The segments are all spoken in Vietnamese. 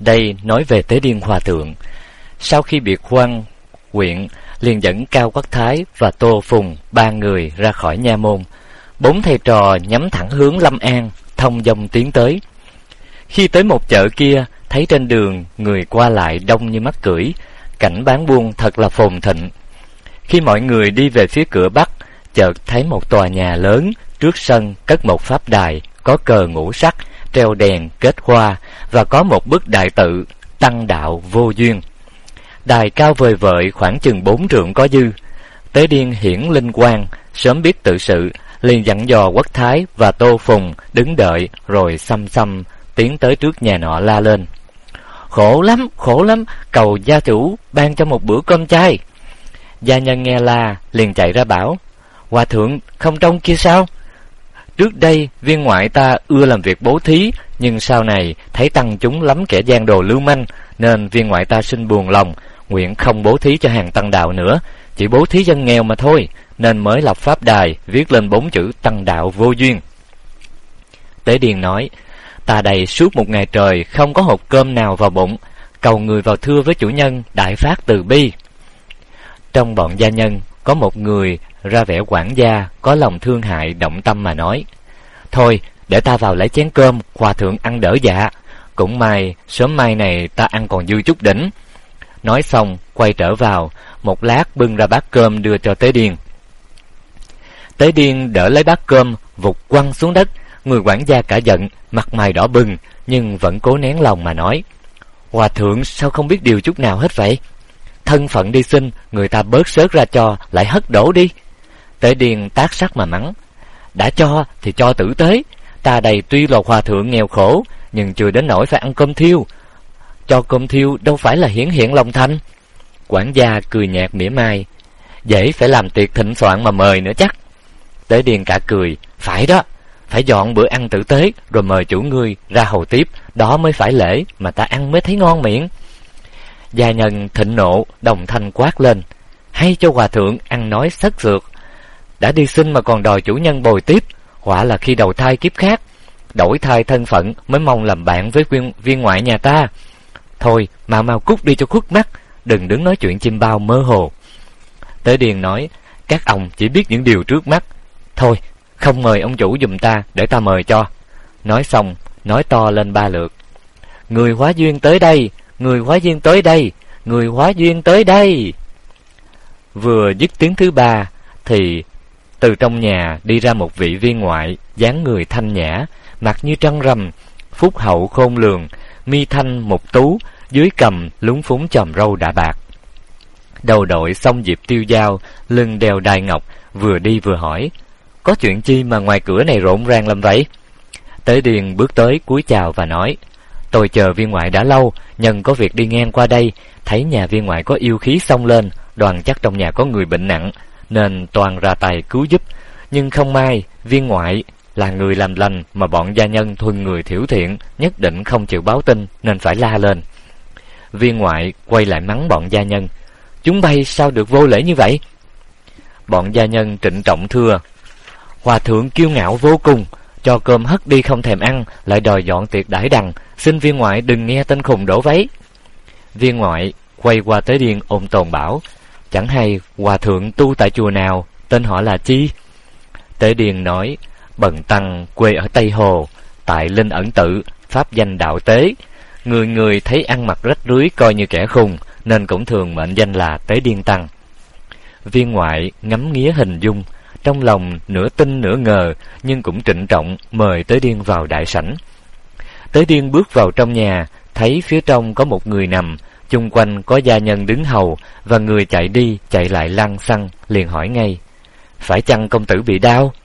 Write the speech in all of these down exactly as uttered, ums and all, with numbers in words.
Đây nói về Tế Điên Hòa Thượng. Sau khi biệt quan huyện, liền dẫn Cao Quát Thái và Tô Phùng ba người ra khỏi nha môn. Bốn thầy trò nhắm thẳng hướng Lâm An, thông dong tiến tới. Khi tới một chợ kia, thấy trên đường người qua lại đông như mắc cưỡi, cảnh bán buôn thật là phồn thịnh. Khi mọi người đi về phía cửa bắc, chợt thấy một tòa nhà lớn, trước sân cất một pháp đài, có cờ ngũ sắc, treo đèn kết hoa, và có một bức đại tự Tăng Đạo Vô Duyên. Đài cao vời vợi khoảng chừng bốn trượng có dư. Tế Điên hiển linh quang, sớm biết tự sự, liền dặn dò Quát Thái và Tô Phùng đứng đợi, rồi xăm xăm tiến tới trước nhà nọ la lên: Khổ lắm, khổ lắm, cầu gia chủ ban cho một bữa cơm chay. Gia nhân nghe la, liền chạy ra bảo: Hòa thượng không trông kia sao? Trước đây viên ngoại ta ưa làm việc bố thí, nhưng sau này thấy tăng chúng lắm kẻ gian đồ lưu manh, nên viên ngoại ta sinh buồn lòng, nguyện không bố thí cho hàng tăng đạo nữa, chỉ bố thí dân nghèo mà thôi, nên mới lập pháp đài viết lên bốn chữ Tăng Đạo Vô Duyên. Tế Điền nói: Ta đây suốt một ngày trời không có hột cơm nào vào bụng, cầu người vào thưa với chủ nhân đại phát từ bi. Trong bọn gia nhân có một người ra vẻ quản gia, có lòng thương hại động tâm mà nói: Thôi để ta vào lấy chén cơm, hòa thượng ăn đỡ dạ, cũng may sớm mai này ta ăn còn dư chút đỉnh. Nói xong quay trở vào, một lát bưng ra bát cơm đưa cho Tế Điền. Tế Điền đỡ lấy bát cơm vụt quăng xuống đất. Người quản gia cả giận, mặt mày đỏ bừng, nhưng vẫn cố nén lòng mà nói: Hòa thượng sao không biết điều chút nào hết vậy? Thân phận đi xin, người ta bớt xớt ra cho, lại hất đổ đi. Tế Điền tát sắc mà mắng: Đã cho thì cho tử tế, ta đây tuy là hòa thượng nghèo khổ, nhưng chưa đến nỗi phải ăn cơm thiêu. Cho cơm thiêu đâu phải là hiển hiện lòng thành. Quản gia cười nhạt mỉa mai: Dễ phải làm tiệc thịnh soạn mà mời nữa chắc. Tế Điền cả cười: Phải đó, phải dọn bữa ăn tử tế, rồi mời chủ ngươi ra hầu tiếp, đó mới phải lễ, mà ta ăn mới thấy ngon miệng. Gia nhân thịnh nộ, đồng thanh quát lên: Hay cho hòa thượng ăn nói sất sượt, đã đi xin mà còn đòi chủ nhân bồi tiếp, quả là khi đầu thai kiếp khác, đổi thai thân phận mới mong làm bạn với viên, viên ngoại nhà ta. Thôi mau mau cút đi cho khuất mắt, đừng đứng nói chuyện chim bao mơ hồ. Tế Điền nói: Các ông chỉ biết những điều trước mắt, thôi không mời ông chủ giùm ta, để ta mời cho. Nói xong nói to lên ba lượt: Người hóa duyên tới đây, người hóa duyên tới đây, người hóa duyên tới đây. Vừa dứt tiếng thứ ba thì từ trong nhà đi ra một vị viên ngoại, dáng người thanh nhã, mặt như trăng rằm, phúc hậu khôn lường, mi thanh mục tú, dưới cằm lúng phúng chòm râu đã bạc, đầu đội song diệp tiêu dao, lưng đeo đai ngọc, vừa đi vừa hỏi: Có chuyện chi mà ngoài cửa này rộn ràng làm vậy? Tế Điền bước tới cúi chào và nói: Tôi chờ viên ngoại đã lâu, nhân có việc đi ngang qua đây, thấy nhà viên ngoại có yêu khí xông lên, đoán chắc trong nhà có người bệnh nặng, nên toàn ra tay cứu giúp. Nhưng không may viên ngoại là người làm lành, mà bọn gia nhân thuần người thiểu thiện, nhất định không chịu báo tin, nên phải la lên. Viên ngoại quay lại mắng bọn gia nhân: Chúng bay sao được vô lễ như vậy? Bọn gia nhân trịnh trọng thưa: Hòa thượng kiêu ngạo vô cùng, cho cơm hất đi không thèm ăn, lại đòi dọn tiệc đãi đằng, xin viên ngoại đừng nghe tên khùng đổ váy. Viên ngoại quay qua Tế Điền ôm tồn bảo: Chẳng hay hòa thượng tu tại chùa nào, tên họ là chi? Tế Điền nói: Bần tăng quê ở Tây Hồ, tại Linh Ẩn Tự, pháp danh Đạo Tế. Người người thấy ăn mặc rách rưới coi như kẻ khùng, nên cũng thường mệnh danh là Tế Điên Tăng. Viên ngoại ngắm nghía hình dung, trong lòng nửa tin nửa ngờ, nhưng cũng trịnh trọng mời Tế Điên vào đại sảnh. Tế Điên bước vào trong nhà, thấy phía trong có một người nằm, chung quanh có gia nhân đứng hầu, và người chạy đi chạy lại lăng xăng, liền hỏi ngay: Phải chăng công tử bị đau?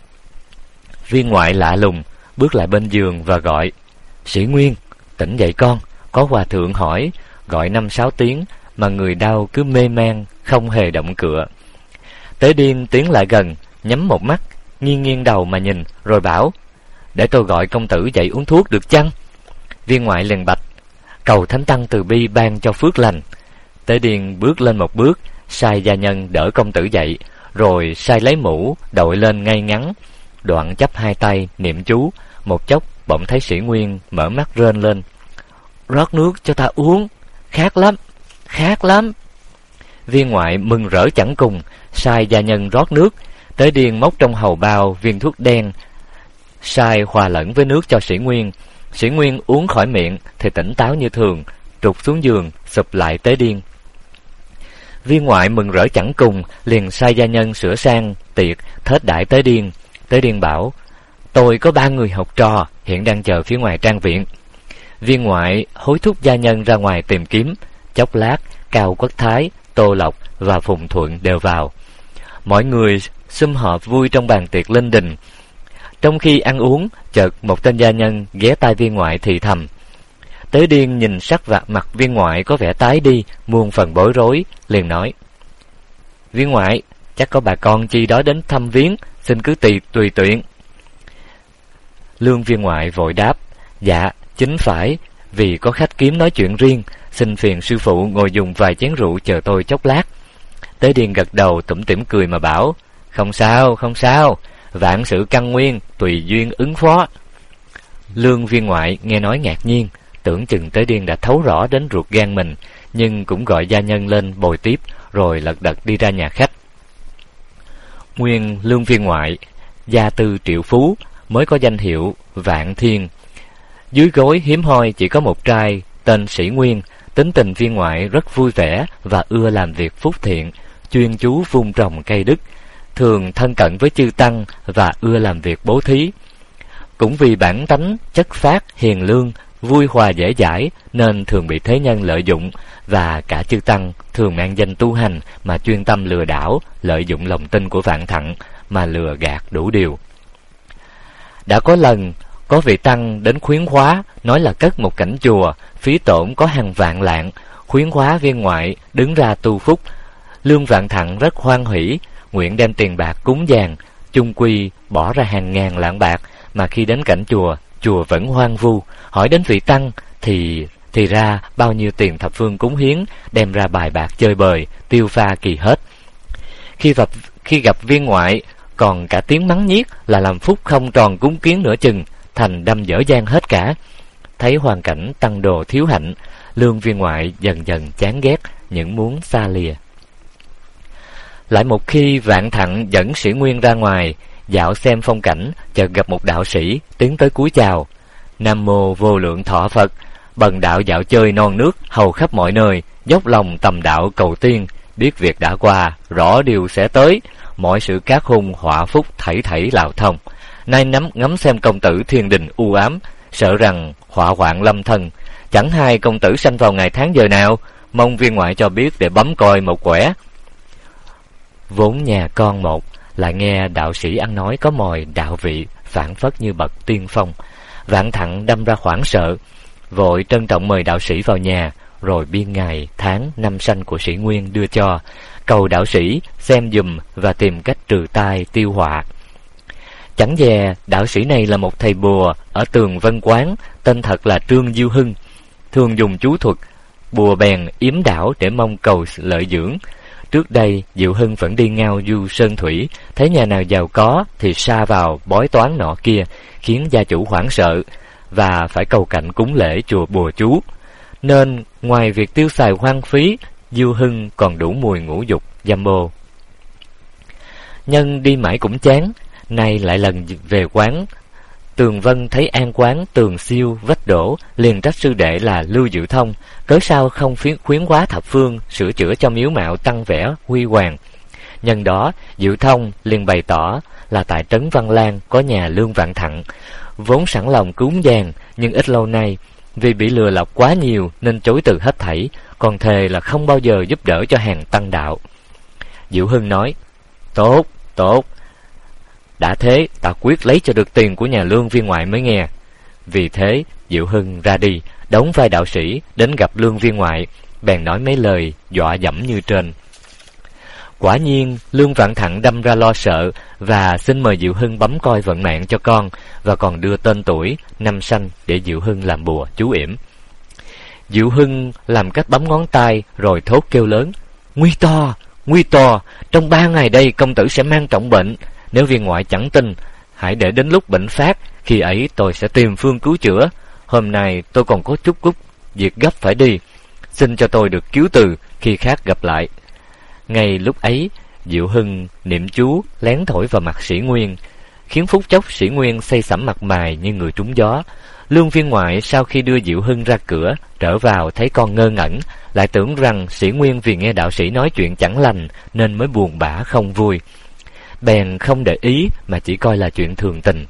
Viên ngoại lạ lùng bước lại bên giường và gọi: Sĩ Nguyên, tỉnh dậy con, có hòa thượng hỏi. Gọi năm sáu tiếng mà người đau cứ mê man, không hề động cựa. Tế Điên tiến lại gần, nhắm một mắt, nghiêng nghiêng đầu mà nhìn, rồi bảo: Để tôi gọi công tử dậy uống thuốc được chăng? Viên ngoại liền bạch: Cầu Thánh Tăng từ bi ban cho phước lành. Tế Điên bước lên một bước, sai gia nhân đỡ công tử dậy, rồi sai lấy mũ đội lên ngay ngắn, đoạn chắp hai tay niệm chú. Một chốc bỗng thấy Sĩ Nguyên mở mắt rên lên: rót nước cho ta uống, khát lắm, khát lắm. Viên ngoại mừng rỡ chẳng cùng, sai gia nhân rót nước. Tế Điên móc trong hầu bao viên thuốc đen, sai hòa lẫn với nước cho Sĩ Nguyên. Sĩ Nguyên uống khỏi miệng thì tỉnh táo như thường, trục xuống giường sụp lại Tế Điên. Viên ngoại mừng rỡ chẳng cùng, liền sai gia nhân sửa sang tiệc thết đãi Tế Điên. Tế Điên bảo: tôi có ba người học trò hiện đang chờ phía ngoài trang viện. Viên ngoại hối thúc gia nhân ra ngoài tìm kiếm. Chốc lát, Cao Quốc Thái, Tô Lộc và Phùng Thuận đều vào. Mọi người sum họp vui trong bàn tiệc linh đình. Trong khi ăn uống, chợt một tên gia nhân ghé tai viên ngoại thì thầm. Tế Điên nhìn sắc vạt mặt viên ngoại có vẻ tái đi, muôn phần bối rối, liền nói: viên ngoại, chắc có bà con chi đó đến thăm viếng, xin cứ tùy tùy tiện. Lương viên ngoại vội đáp: dạ, chính phải, vì có khách kiếm nói chuyện riêng, xin phiền sư phụ ngồi dùng vài chén rượu chờ tôi chốc lát. Tế Điên gật đầu tủm tỉm cười mà bảo: không sao, không sao, vạn sự căn nguyên, tùy duyên ứng phó. Lương viên ngoại nghe nói ngạc nhiên, tưởng chừng Tế Điên đã thấu rõ đến ruột gan mình, nhưng cũng gọi gia nhân lên bồi tiếp, rồi lật đật đi ra nhà khách. Nguyên lương viên ngoại, gia tư triệu phú, mới có danh hiệu Vạn Thiên. Dưới gối hiếm hoi chỉ có một trai tên Sĩ Nguyên. Tính tình viên ngoại rất vui vẻ và ưa làm việc phúc thiện, chuyên chú vun trồng cây đức, thường thân cận với chư tăng và ưa làm việc bố thí. Cũng vì bản tánh chất phác hiền lương, vui hòa dễ dãi, nên thường bị thế nhân lợi dụng, và cả chư tăng thường mang danh tu hành mà chuyên tâm lừa đảo, lợi dụng lòng tin của Vạn Thận mà lừa gạt đủ điều. Đã có lần có vị tăng đến khuyến khóa, nói là cất một cảnh chùa, phí tổn có hàng vạn lạng, khuyến khóa viên ngoại đứng ra tu phúc. Lương Vạn Thận rất hoan hỷ, nguyện đem tiền bạc cúng dường, chung quy bỏ ra hàng ngàn lạng bạc, mà khi đến cảnh chùa, chùa vẫn hoang vu. Hỏi đến vị tăng thì thì ra bao nhiêu tiền thập phương cúng hiến, đem ra bài bạc chơi bời, tiêu pha kỳ hết. Khi gặp khi gặp viên ngoại, còn cả tiếng mắng nhiếc là làm phúc không tròn cúng kiến nửa chừng, thành đâm dở dang hết cả. Thấy hoàn cảnh tăng đồ thiếu hạnh, Lương viên ngoại dần dần chán ghét, những muốn xa lìa. Lại một khi Vạn Thận dẫn Sĩ Nguyên ra ngoài dạo xem phong cảnh, chợt gặp một đạo sĩ tiến tới cúi chào: Nam mô vô lượng thọ Phật, bần đạo dạo chơi non nước hầu khắp mọi nơi, dốc lòng tầm đạo cầu tiên, biết việc đã qua, rõ điều sẽ tới, mọi sự cát hung họa phúc thảy thảy lào thông. Nay nắm ngắm xem công tử thiên đình u ám, sợ rằng họa hoạn lâm thân, chẳng hay công tử sanh vào ngày tháng giờ nào, mong viên ngoại cho biết để bấm coi một quẻ. Vốn nhà con một, lại nghe đạo sĩ ăn nói có mồi đạo vị, phảng phất như bậc tiên phong. Vạn Thận đâm ra hoảng sợ, vội trân trọng mời đạo sĩ vào nhà, rồi biên ngày, tháng, năm sanh của Sĩ Nguyên đưa cho, cầu đạo sĩ xem dùm và tìm cách trừ tai tiêu họa. Chẳng dè đạo sĩ này là một thầy bùa ở Tường Vân Quán, tên thật là Trương Diêu Hưng, thường dùng chú thuật bùa bèn yếm đảo để mong cầu lợi dưỡng. Trước đây Diệu Hưng vẫn đi ngao du sơn thủy, thấy nhà nào giàu có thì sa vào bói toán nọ kia, khiến gia chủ hoảng sợ và phải cầu cạnh cúng lễ chùa bùa chú. Nên ngoài việc tiêu xài hoang phí, Diêu Hưng còn đủ mùi ngũ dục dâm bô. Nhân đi mãi cũng chán, nay lại lần về quán Tường Vân thấy an quán tường siêu vách đổ, liền trách sư đệ là Lưu Diệu Thông, cớ sao không khuyến khóa thập phương sửa chữa cho miếu mạo tăng vẻ huy hoàng. Nhân đó Diệu Thông liền bày tỏ là tại trấn Văn Lang có nhà Lương Vạn Thận, vốn sẵn lòng cúng dường, nhưng ít lâu nay vì bị lừa lọc quá nhiều nên chối từ hết thảy, còn thề là không bao giờ giúp đỡ cho hàng tăng đạo. Diệu Hưng nói: Tốt, tốt, đã thế ta quyết lấy cho được tiền của nhà Lương viên ngoại mới nghe. Vì thế Diệu Hưng ra đi, đóng vai đạo sĩ đến gặp Lương viên ngoại, bèn nói mấy lời dọa dẫm như trên. Quả nhiên Lương Vạn Thận đâm ra lo sợ và xin mời Diệu Hưng bấm coi vận mạng cho con, và còn đưa tên tuổi, năm sanh để Diệu Hưng làm bùa chú yểm. Diệu Hưng làm cách bấm ngón tay rồi thốt kêu lớn: Nguy to, nguy to, trong ba ngày đây công tử sẽ mang trọng bệnh. Nếu viên ngoại chẳng tin, hãy để đến lúc bệnh phát, khi ấy tôi sẽ tìm phương cứu chữa. Hôm nay tôi còn có chút cúc việc gấp phải đi, xin cho tôi được cứu từ khi khác gặp lại. Ngay lúc ấy, Diệu Hưng niệm chú lén thổi vào mặt Sĩ Nguyên, khiến phút chốc Sĩ Nguyên xây sẩm mặt mày như người trúng gió. Lương Viên Ngoại sau khi đưa Diệu Hưng ra cửa, trở vào thấy con ngơ ngẩn, lại tưởng rằng Sĩ Nguyên vì nghe đạo sĩ nói chuyện chẳng lành nên mới buồn bã không vui, bèn không để ý mà chỉ coi là chuyện thường tình.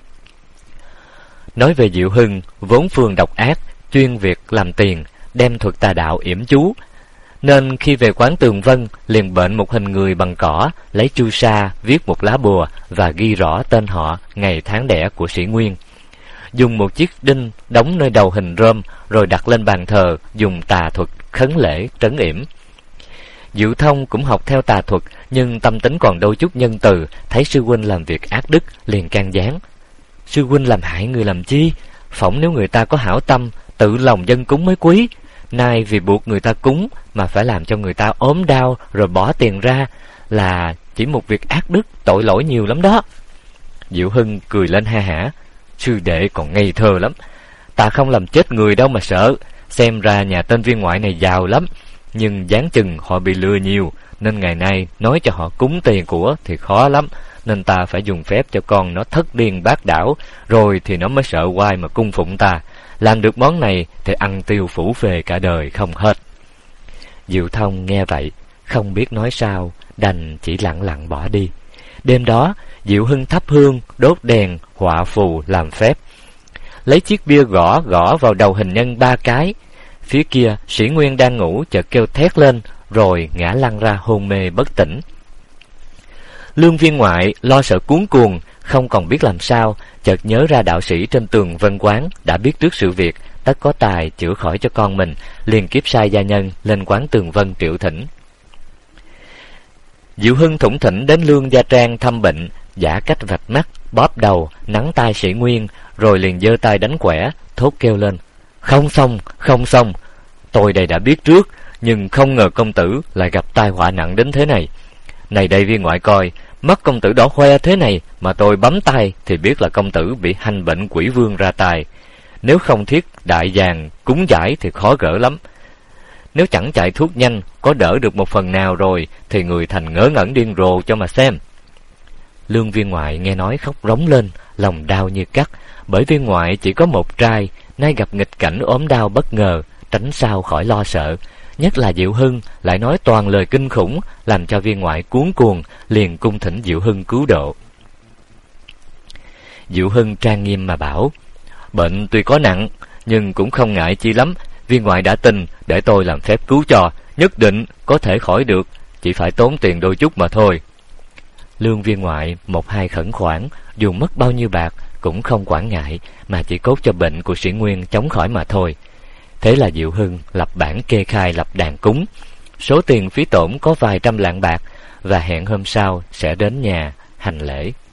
Nói về Diệu Hưng, vốn phương độc ác, chuyên việc làm tiền, đem thuật tà đạo yểm chú, nên khi về quán Tường Vân liền bệnh một hình người bằng cỏ, lấy chu sa viết một lá bùa và ghi rõ tên họ, ngày tháng đẻ của Sĩ Nguyên, dùng một chiếc đinh đóng nơi đầu hình rơm, rồi đặt lên bàn thờ, dùng tà thuật khấn lễ trấn yểm. Diệu Thông cũng học theo tà thuật, nhưng tâm tính còn đôi chút nhân từ, thấy sư huynh làm việc ác đức, liền can gián: sư huynh làm hại người làm chi? Phỏng nếu người ta có hảo tâm, tự lòng dân cúng mới quý. Nay vì buộc người ta cúng mà phải làm cho người ta ốm đau rồi bỏ tiền ra, là chỉ một việc ác đức, tội lỗi nhiều lắm đó. Diệu Hưng cười lên ha hả: sư đệ còn ngây thơ lắm, ta không làm chết người đâu mà sợ. Xem ra nhà tên Viên Ngoại này giàu lắm, nhưng dáng chừng họ bị lừa nhiều, nên ngày nay nói cho họ cúng tiền của thì khó lắm, nên ta phải dùng phép cho con nó thất điên bát đảo, rồi thì nó mới sợ oai mà cung phụng ta. Làm được món này thì ăn tiêu phủ phề cả đời không hết. Diệu Thông nghe vậy không biết nói sao, đành chỉ lặng lặng bỏ đi. Đêm đó Diệu Hưng thắp hương, đốt đèn, họa phù làm phép, lấy chiếc bia gõ gõ vào đầu hình nhân ba cái. Phía kia Sĩ Nguyên đang ngủ chợt kêu thét lên, rồi ngã lăn ra hôn mê bất tỉnh. Lương Viên Ngoại lo sợ cuống cuồng, không còn biết làm sao, chợt nhớ ra đạo sĩ trên Tường Vân quán đã biết trước sự việc, tất có tài chữa khỏi cho con mình, liền kiếp sai gia nhân lên quán Tường Vân triệu thỉnh. Diệu Hưng thủng thỉnh đến Lương Gia Trang thăm bệnh, giả cách vạch mắt, bóp đầu, nắng tai Sĩ Nguyên, rồi liền giơ tay đánh quẻ, thốt kêu lên: không xong, không xong, tôi đây đã biết trước, nhưng không ngờ công tử lại gặp tai họa nặng đến thế này. Này đây Viên Ngoại coi, mắt công tử đỏ hoe thế này mà tôi bấm tay thì biết là công tử bị hành bệnh quỷ vương ra tài. Nếu không thiết đại vàng cúng giải thì khó gỡ lắm. Nếu chẳng chạy thuốc nhanh, có đỡ được một phần nào rồi thì người thành ngớ ngẩn điên rồ cho mà xem. Lương Viên Ngoại nghe nói khóc rống lên, lòng đau như cắt, bởi Viên Ngoại chỉ có một trai, nay gặp nghịch cảnh ốm đau bất ngờ, tránh sao khỏi lo sợ. Nhất là Diệu Hưng lại nói toàn lời kinh khủng, làm cho Viên Ngoại cuống cuồng, liền cung thỉnh Diệu Hưng cứu độ. Diệu Hưng trang nghiêm mà bảo: bệnh tuy có nặng, nhưng cũng không ngại chi lắm. Viên Ngoại đã tin, để tôi làm phép cứu cho, nhất định có thể khỏi được, chỉ phải tốn tiền đôi chút mà thôi. Lương Viên Ngoại một hai khẩn khoản, dù mất bao nhiêu bạc cũng không quản ngại, mà chỉ cốt cho bệnh của Sĩ Nguyên chống khỏi mà thôi. Thế là Diệu Hưng lập bản kê khai lập đàn cúng, số tiền phí tổn có vài trăm lạng bạc, và hẹn hôm sau sẽ đến nhà hành lễ.